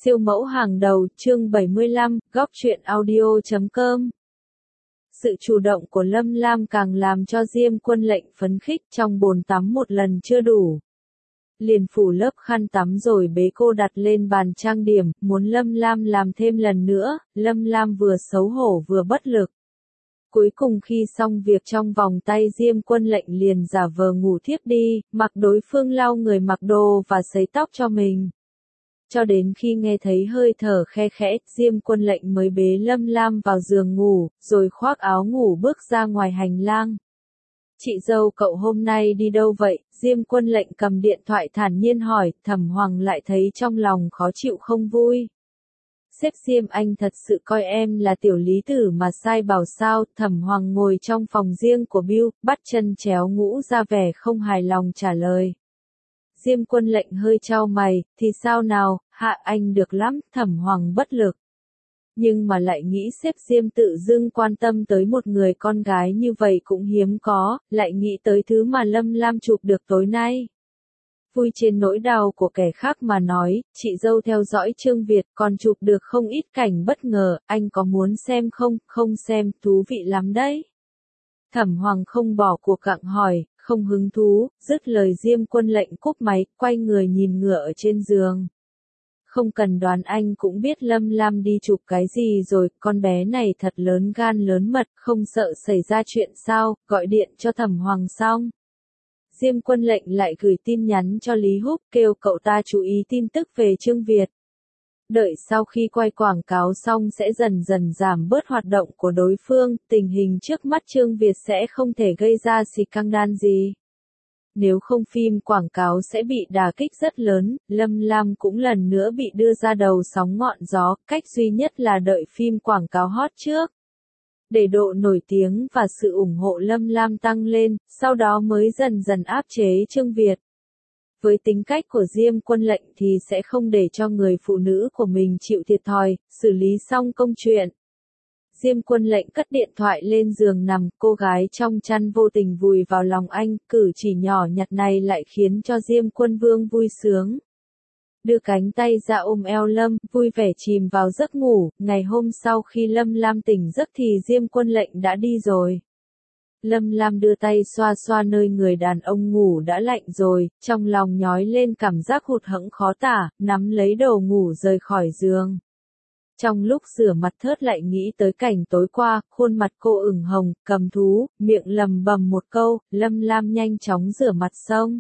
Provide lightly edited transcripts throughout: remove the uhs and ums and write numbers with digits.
Siêu mẫu hàng đầu, chương 75, góc truyện audio.com. Sự chủ động của Lâm Lam càng làm cho Diêm Quân Lệnh phấn khích, trong bồn tắm một lần chưa đủ. Liền phủ lớp khăn tắm rồi bế cô đặt lên bàn trang điểm, muốn Lâm Lam làm thêm lần nữa. Lâm Lam vừa xấu hổ vừa bất lực. Cuối cùng khi xong việc trong vòng tay Diêm Quân Lệnh liền giả vờ ngủ thiếp đi, mặc đối phương lau người mặc đồ và sấy tóc cho mình. Cho đến khi nghe thấy hơi thở khe khẽ, Diêm Quân Lệnh mới bế Lâm Lam vào giường ngủ, rồi khoác áo ngủ bước ra ngoài hành lang. Chị dâu cậu hôm nay đi đâu vậy? Diêm Quân Lệnh cầm điện thoại thản nhiên hỏi, Thẩm Hoàng lại thấy trong lòng khó chịu không vui. Sếp Diêm anh thật sự coi em là tiểu lý tử mà sai bảo sao? Thẩm Hoàng ngồi trong phòng riêng của Bill, bắt chân chéo ngũ ra vẻ không hài lòng trả lời. Diêm Quân Lệnh hơi chau mày, thì sao nào, hạ anh được lắm, Thẩm Hoàng bất lực. Nhưng mà lại nghĩ sếp Diêm tự dưng quan tâm tới một người con gái như vậy cũng hiếm có, lại nghĩ tới thứ mà Lâm Lam chụp được tối nay. Vui trên nỗi đau của kẻ khác mà nói, chị dâu theo dõi Trương Việt còn chụp được không ít cảnh bất ngờ, anh có muốn xem không? Không xem, thú vị lắm đấy. Thẩm Hoàng không bỏ cuộc gặng hỏi, không hứng thú, dứt lời Diêm Quân Lệnh cúp máy, quay người nhìn ngựa ở trên giường. Không cần đoán anh cũng biết Lâm Lam đi chụp cái gì rồi, con bé này thật lớn gan lớn mật, không sợ xảy ra chuyện sao, gọi điện cho Thẩm Hoàng xong. Diêm Quân Lệnh lại gửi tin nhắn cho Lý Húc kêu cậu ta chú ý tin tức về Trương Việt. Đợi sau khi quay quảng cáo xong sẽ dần dần giảm bớt hoạt động của đối phương, tình hình trước mắt Trương Việt sẽ không thể gây ra scandal gì. Nếu không phim quảng cáo sẽ bị đả kích rất lớn, Lâm Lam cũng lần nữa bị đưa ra đầu sóng ngọn gió, cách duy nhất là đợi phim quảng cáo hot trước. Để độ nổi tiếng và sự ủng hộ Lâm Lam tăng lên, sau đó mới dần dần áp chế Trương Việt. Với tính cách của Diêm Quân Lệnh thì sẽ không để cho người phụ nữ của mình chịu thiệt thòi, xử lý xong công chuyện. Diêm Quân Lệnh cất điện thoại lên giường nằm, cô gái trong chăn vô tình vùi vào lòng anh, cử chỉ nhỏ nhặt này lại khiến cho Diêm Quân Vương vui sướng. Đưa cánh tay ra ôm eo Lâm, vui vẻ chìm vào giấc ngủ, ngày hôm sau khi Lâm Lam tỉnh giấc thì Diêm Quân Lệnh đã đi rồi. Lâm Lam đưa tay xoa xoa nơi người đàn ông ngủ đã lạnh rồi, trong lòng nhói lên cảm giác hụt hẫng khó tả, nắm lấy đồ ngủ rời khỏi giường. Trong lúc rửa mặt thớt lại nghĩ tới cảnh tối qua, khuôn mặt cô ửng hồng, cầm thú, miệng lầm bầm một câu, Lâm Lam nhanh chóng rửa mặt xong.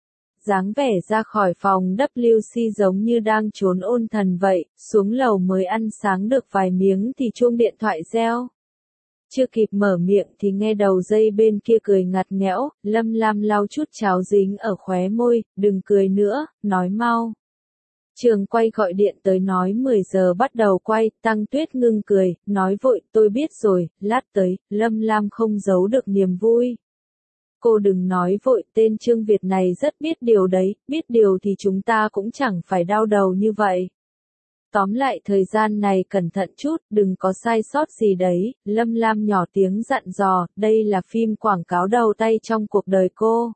Dáng vẻ ra khỏi phòng WC giống như đang trốn ôn thần vậy, xuống lầu mới ăn sáng được vài miếng thì chuông điện thoại reo. Chưa kịp mở miệng thì nghe đầu dây bên kia cười ngặt nghẽo, Lâm Lam lau chút cháo dính ở khóe môi, đừng cười nữa, nói mau. Trường quay gọi điện tới nói 10 giờ bắt đầu quay, Tăng Tuyết ngưng cười, nói vội, tôi biết rồi, lát tới, Lâm Lam không giấu được niềm vui. Cô đừng nói vội, tên Trương Việt này rất biết điều đấy, biết điều thì chúng ta cũng chẳng phải đau đầu như vậy. Tóm lại thời gian này cẩn thận chút, đừng có sai sót gì đấy, Lâm Lam nhỏ tiếng dặn dò, đây là phim quảng cáo đầu tay trong cuộc đời cô.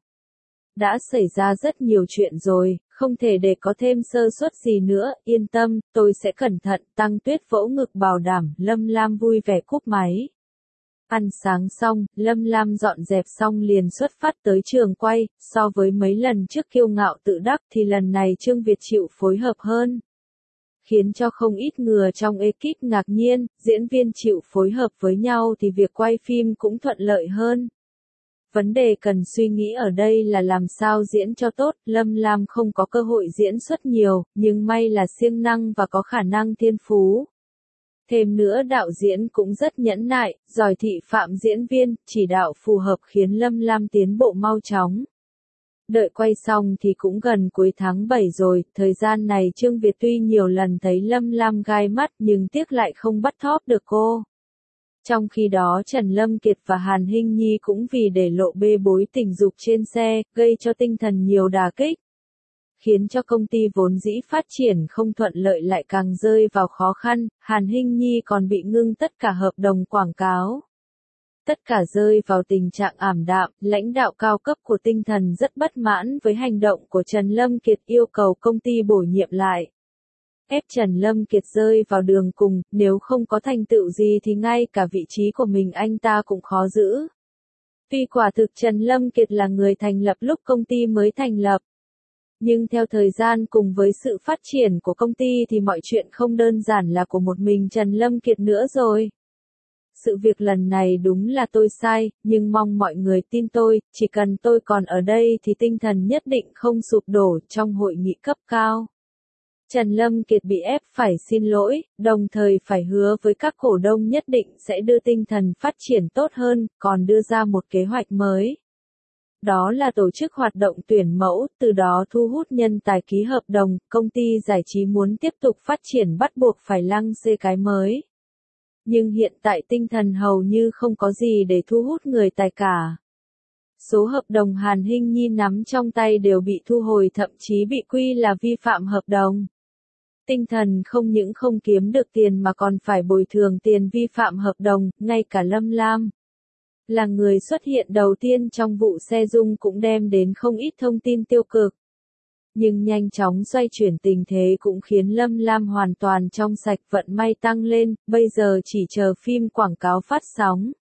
Đã xảy ra rất nhiều chuyện rồi, không thể để có thêm sơ suất gì nữa, yên tâm, tôi sẽ cẩn thận, Tăng Tuyết vỗ ngực bảo đảm, Lâm Lam vui vẻ cúp máy. Ăn sáng xong, Lâm Lam dọn dẹp xong liền xuất phát tới trường quay, so với mấy lần trước kiêu ngạo tự đắc thì lần này Trương Việt chịu phối hợp hơn. Khiến cho không ít người trong ekip ngạc nhiên, diễn viên chịu phối hợp với nhau thì việc quay phim cũng thuận lợi hơn. Vấn đề cần suy nghĩ ở đây là làm sao diễn cho tốt, Lâm Lam không có cơ hội diễn xuất nhiều, nhưng may là siêng năng và có khả năng thiên phú. Thêm nữa đạo diễn cũng rất nhẫn nại, giỏi thị phạm diễn viên, chỉ đạo phù hợp khiến Lâm Lam tiến bộ mau chóng. Đợi quay xong thì cũng gần cuối tháng 7 rồi, thời gian này Trương Việt tuy nhiều lần thấy Lâm Lam gai mắt nhưng tiếc lại không bắt thóp được cô. Trong khi đó Trần Lâm Kiệt và Hàn Hinh Nhi cũng vì để lộ bê bối tình dục trên xe, gây cho tinh thần nhiều đả kích. Khiến cho công ty vốn dĩ phát triển không thuận lợi lại càng rơi vào khó khăn, Hàn Hinh Nhi còn bị ngưng tất cả hợp đồng quảng cáo. Tất cả rơi vào tình trạng ảm đạm, lãnh đạo cao cấp của tinh thần rất bất mãn với hành động của Trần Lâm Kiệt yêu cầu công ty bổ nhiệm lại. ép Trần Lâm Kiệt rơi vào đường cùng, nếu không có thành tựu gì thì ngay cả vị trí của mình anh ta cũng khó giữ. Tuy quả thực Trần Lâm Kiệt là người thành lập lúc công ty mới thành lập. Nhưng theo thời gian cùng với sự phát triển của công ty thì mọi chuyện không đơn giản là của một mình Trần Lâm Kiệt nữa rồi. Sự việc lần này đúng là tôi sai, nhưng mong mọi người tin tôi, chỉ cần tôi còn ở đây thì tinh thần nhất định không sụp đổ trong hội nghị cấp cao. Trần Lâm Kiệt bị ép phải xin lỗi, đồng thời phải hứa với các cổ đông nhất định sẽ đưa tinh thần phát triển tốt hơn, còn đưa ra một kế hoạch mới. Đó là tổ chức hoạt động tuyển mẫu, từ đó thu hút nhân tài ký hợp đồng, công ty giải trí muốn tiếp tục phát triển bắt buộc phải lăng xê cái mới. Nhưng hiện tại tinh thần hầu như không có gì để thu hút người tài cả. Số hợp đồng Hàn Hinh Nhi nắm trong tay đều bị thu hồi, thậm chí bị quy là vi phạm hợp đồng. Tinh thần không những không kiếm được tiền mà còn phải bồi thường tiền vi phạm hợp đồng, ngay cả Lâm Lam. Là người xuất hiện đầu tiên trong vụ xe Dung cũng đem đến không ít thông tin tiêu cực. Nhưng nhanh chóng xoay chuyển tình thế cũng khiến Lâm Lam hoàn toàn trong sạch, vận may tăng lên, bây giờ chỉ chờ phim quảng cáo phát sóng.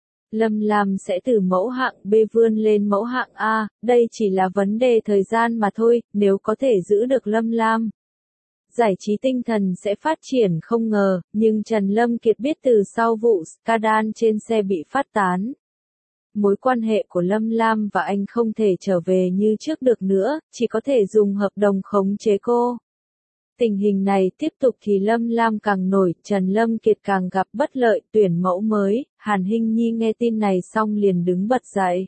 Lâm Lam sẽ từ mẫu hạng B vươn lên mẫu hạng A, đây chỉ là vấn đề thời gian mà thôi, nếu có thể giữ được Lâm Lam. Giải trí tinh thần sẽ phát triển không ngờ, nhưng Trần Lâm Kiệt biết từ sau vụ scandal trên xe bị phát tán. Mối quan hệ của Lâm Lam và anh không thể trở về như trước được nữa, chỉ có thể dùng hợp đồng khống chế cô. Tình hình này tiếp tục thì Lâm Lam càng nổi, Trần Lâm Kiệt càng gặp bất lợi, tuyển mẫu mới. Hàn Hinh Nhi nghe tin này xong liền đứng bật dậy.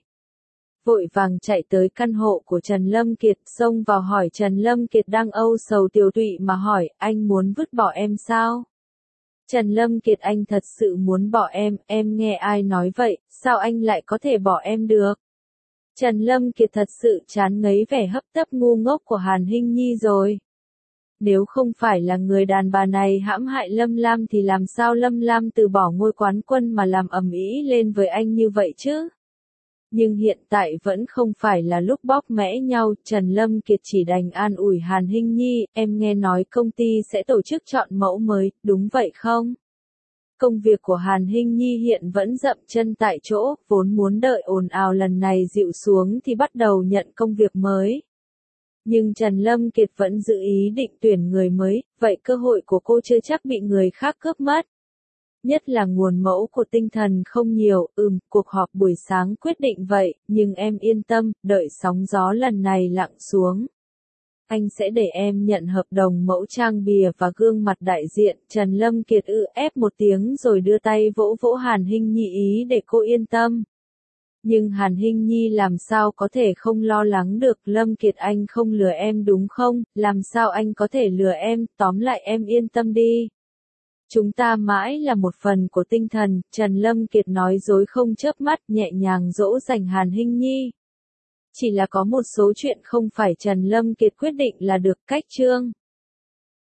Vội vàng chạy tới căn hộ của Trần Lâm Kiệt, xông vào hỏi Trần Lâm Kiệt đang âu sầu tiều tụy mà hỏi, anh muốn vứt bỏ em sao? Trần Lâm Kiệt, anh thật sự muốn bỏ em nghe ai nói vậy, sao anh lại có thể bỏ em được? Trần Lâm Kiệt thật sự chán ngấy vẻ hấp tấp ngu ngốc của Hàn Hinh Nhi rồi. Nếu không phải là người đàn bà này hãm hại Lâm Lam thì làm sao Lâm Lam từ bỏ ngôi quán quân mà làm ầm ĩ lên với anh như vậy chứ? Nhưng hiện tại vẫn không phải là lúc bóc mẽ nhau, Trần Lâm Kiệt chỉ đành an ủi Hàn Hinh Nhi, em nghe nói công ty sẽ tổ chức chọn mẫu mới, đúng vậy không? Công việc của Hàn Hinh Nhi hiện vẫn dậm chân tại chỗ, vốn muốn đợi ồn ào lần này dịu xuống thì bắt đầu nhận công việc mới. Nhưng Trần Lâm Kiệt vẫn giữ ý định tuyển người mới, vậy cơ hội của cô chưa chắc bị người khác cướp mất. Nhất là nguồn mẫu của tinh thần không nhiều, cuộc họp buổi sáng quyết định vậy, nhưng em yên tâm, đợi sóng gió lần này lặng xuống. Anh sẽ để em nhận hợp đồng mẫu trang bìa và gương mặt đại diện. Trần Lâm Kiệt ép một tiếng rồi đưa tay vỗ vỗ Hàn Hinh Nhi ý để cô yên tâm. Nhưng Hàn Hinh Nhi làm sao có thể không lo lắng được, Lâm Kiệt anh không lừa em đúng không, làm sao anh có thể lừa em, tóm lại em yên tâm đi. Chúng ta mãi là một phần của tinh thần, Trần Lâm Kiệt nói dối không chớp mắt, nhẹ nhàng dỗ dành Hàn Hinh Nhi. Chỉ là có một số chuyện không phải Trần Lâm Kiệt quyết định là được, cách chương.